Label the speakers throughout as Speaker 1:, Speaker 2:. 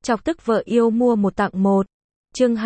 Speaker 1: Chọc tức vợ yêu mua một tặng một. Chương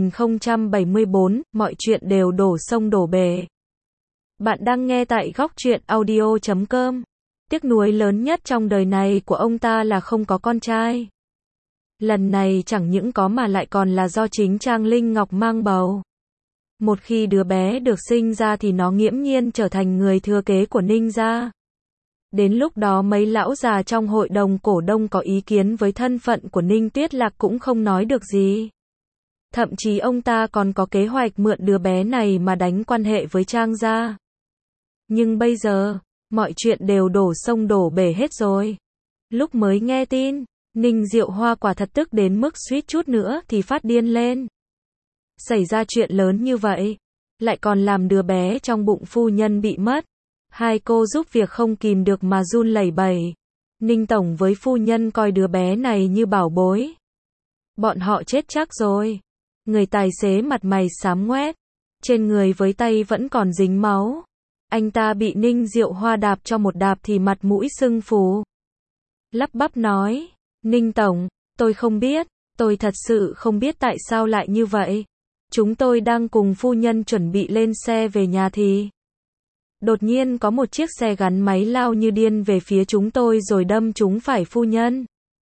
Speaker 1: 2074, mọi chuyện đều đổ sông đổ bể. Bạn đang nghe tại góc truyện audio.com. Tiếc nuối lớn nhất trong đời này của ông ta là không có con trai. Lần này chẳng những có mà lại còn là do chính Trang Linh Ngọc mang bầu. Một khi đứa bé được sinh ra thì nó nghiễm nhiên trở thành người thừa kế của Ninh gia. Đến lúc đó mấy lão già trong hội đồng cổ đông có ý kiến với thân phận của Ninh Tuyết Lạc cũng không nói được gì. Thậm chí ông ta còn có kế hoạch mượn đứa bé này mà đánh quan hệ với Trang gia. Nhưng bây giờ, mọi chuyện đều đổ sông đổ bể hết rồi. Lúc mới nghe tin, Ninh Diệu Hoa quả thật tức đến mức suýt chút nữa thì phát điên lên. Xảy ra chuyện lớn như vậy, lại còn làm đứa bé trong bụng phu nhân bị mất. Hai cô giúp việc không kìm được mà run lẩy bẩy. Ninh tổng với phu nhân coi đứa bé này như bảo bối. Bọn họ chết chắc rồi. Người tài xế mặt mày xám ngoét. Trên người với tay vẫn còn dính máu. Anh ta bị Ninh Diệu Hoa đạp cho một đạp thì mặt mũi sưng phù. Lắp bắp nói, Ninh tổng, tôi không biết, tôi thật sự không biết tại sao lại như vậy. Chúng tôi đang cùng phu nhân chuẩn bị lên xe về nhà thì đột nhiên có một chiếc xe gắn máy lao như điên về phía chúng tôi rồi đâm trúng phải phu nhân.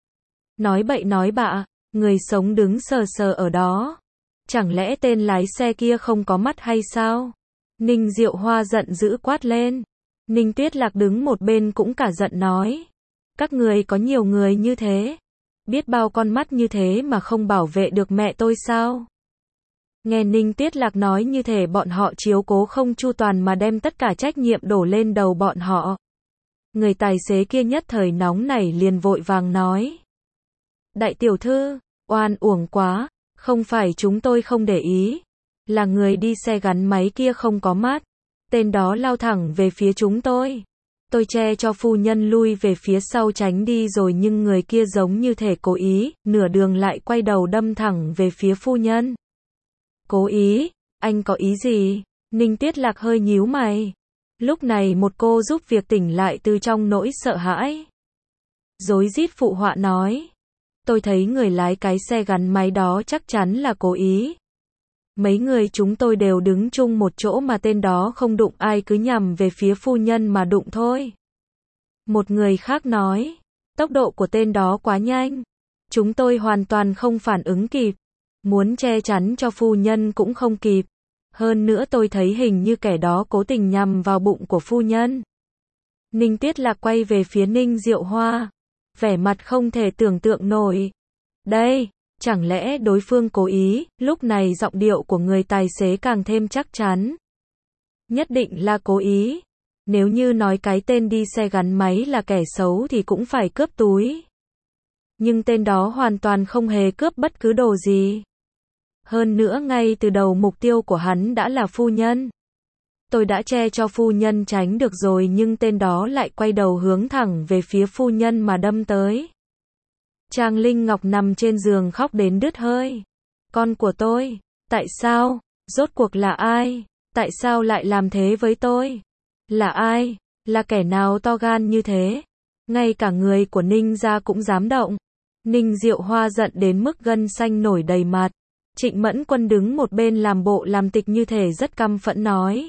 Speaker 1: Nói bậy nói bạ, người sống đứng sờ sờ ở đó. Chẳng lẽ tên lái xe kia không có mắt hay sao? Ninh Diệu Hoa giận dữ quát lên. Ninh Tuyết Lạc đứng một bên cũng cả giận nói. Các người có nhiều người như thế. Biết bao con mắt như thế mà không bảo vệ được mẹ tôi sao? Nghe Ninh Tuyết Lạc nói như thể bọn họ chiếu cố không chu toàn mà đem tất cả trách nhiệm đổ lên đầu bọn họ. Người tài xế kia nhất thời nóng nảy liền vội vàng nói. Đại tiểu thư, oan uổng quá, không phải chúng tôi không để ý. Là người đi xe gắn máy kia không có mắt. Tên đó lao thẳng về phía chúng tôi. Tôi che cho phu nhân lui về phía sau tránh đi rồi nhưng người kia giống như thể cố ý, nửa đường lại quay đầu đâm thẳng về phía phu nhân. Cố ý, anh có ý gì? Ninh Tuyết Lạc hơi nhíu mày. Lúc này một cô giúp việc tỉnh lại từ trong nỗi sợ hãi. Rối rít phụ họa nói. Tôi thấy người lái cái xe gắn máy đó chắc chắn là cố ý. Mấy người chúng tôi đều đứng chung một chỗ mà tên đó không đụng ai cứ nhằm về phía phu nhân mà đụng thôi. Một người khác nói. Tốc độ của tên đó quá nhanh. Chúng tôi hoàn toàn không phản ứng kịp. Muốn che chắn cho phu nhân cũng không kịp. Hơn nữa tôi thấy hình như kẻ đó cố tình nhằm vào bụng của phu nhân. Ninh Tuyết Lạc quay về phía Ninh Diệu Hoa. Vẻ mặt không thể tưởng tượng nổi. Đây, chẳng lẽ đối phương cố ý? Lúc này giọng điệu của người tài xế càng thêm chắc chắn. Nhất định là cố ý. Nếu như nói cái tên đi xe gắn máy là kẻ xấu thì cũng phải cướp túi. Nhưng tên đó hoàn toàn không hề cướp bất cứ đồ gì. Hơn nữa ngay từ đầu mục tiêu của hắn đã là phu nhân. Tôi đã che cho phu nhân tránh được rồi nhưng tên đó lại quay đầu hướng thẳng về phía phu nhân mà đâm tới. Trang Linh Ngọc nằm trên giường khóc đến đứt hơi. Con của tôi, tại sao? Rốt cuộc là ai? Tại sao lại làm thế với tôi? Là ai? Là kẻ nào to gan như thế? Ngay cả người của Ninh gia cũng dám động. Ninh Diệu Hoa giận đến mức gân xanh nổi đầy mặt. Trịnh Mẫn Quân đứng một bên làm bộ làm tịch như thể rất căm phẫn nói.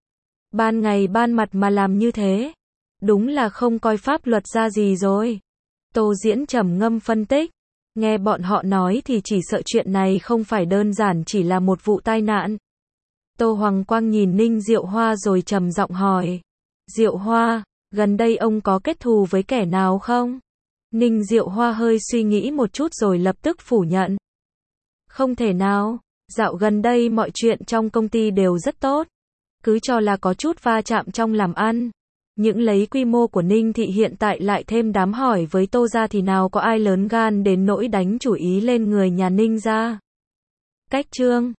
Speaker 1: Ban ngày ban mặt mà làm như thế. Đúng là không coi pháp luật ra gì rồi. Tô Diễn trầm ngâm phân tích. Nghe bọn họ nói thì chỉ sợ chuyện này không phải đơn giản chỉ là một vụ tai nạn. Tô Hoàng Quang nhìn Ninh Diệu Hoa rồi trầm giọng hỏi. Diệu Hoa, gần đây ông có kết thù với kẻ nào không? Ninh Diệu Hoa hơi suy nghĩ một chút rồi lập tức phủ nhận. Không thể nào, dạo gần đây mọi chuyện trong công ty đều rất tốt. Cứ cho là có chút va chạm trong làm ăn. Những lấy quy mô của Ninh thị hiện tại lại thêm đám hỏi với Tô gia thì nào có ai lớn gan đến nỗi đánh chủ ý lên người nhà Ninh gia. Cách chương